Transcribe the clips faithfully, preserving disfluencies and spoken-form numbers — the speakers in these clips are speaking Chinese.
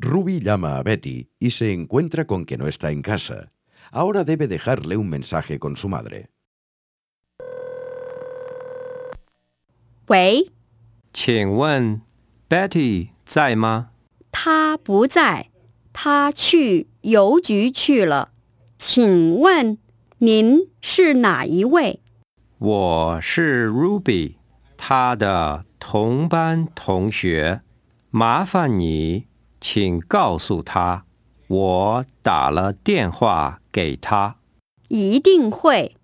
Ruby llama a Betty y se encuentra con que no está en casa. Ahora debe dejarle un mensaje con su madre. 喂， 请问 Betty 在吗？ 她不在，她去邮局去了。请问您是哪一位？ 我是 Ruby， 她的同班同学。麻烦你，请告诉她，我打了电话给她。 一定会。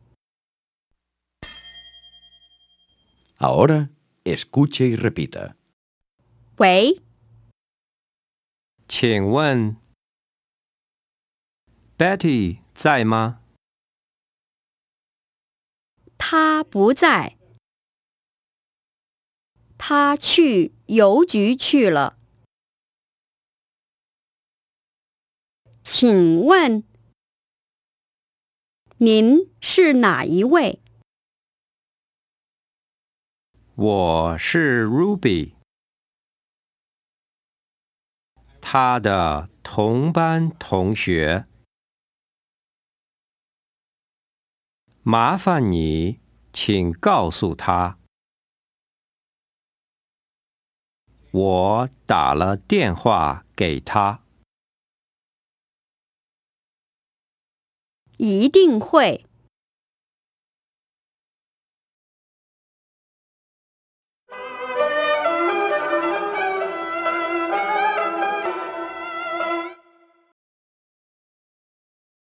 Ahora, escuche y repita. 喂， 请问 Betty 在吗？ 她不在，她去邮局去了。请问您是哪一位？ 我是 Ruby， 她的同班同学。麻烦你，请告诉她，我打了电话给她。 一定会。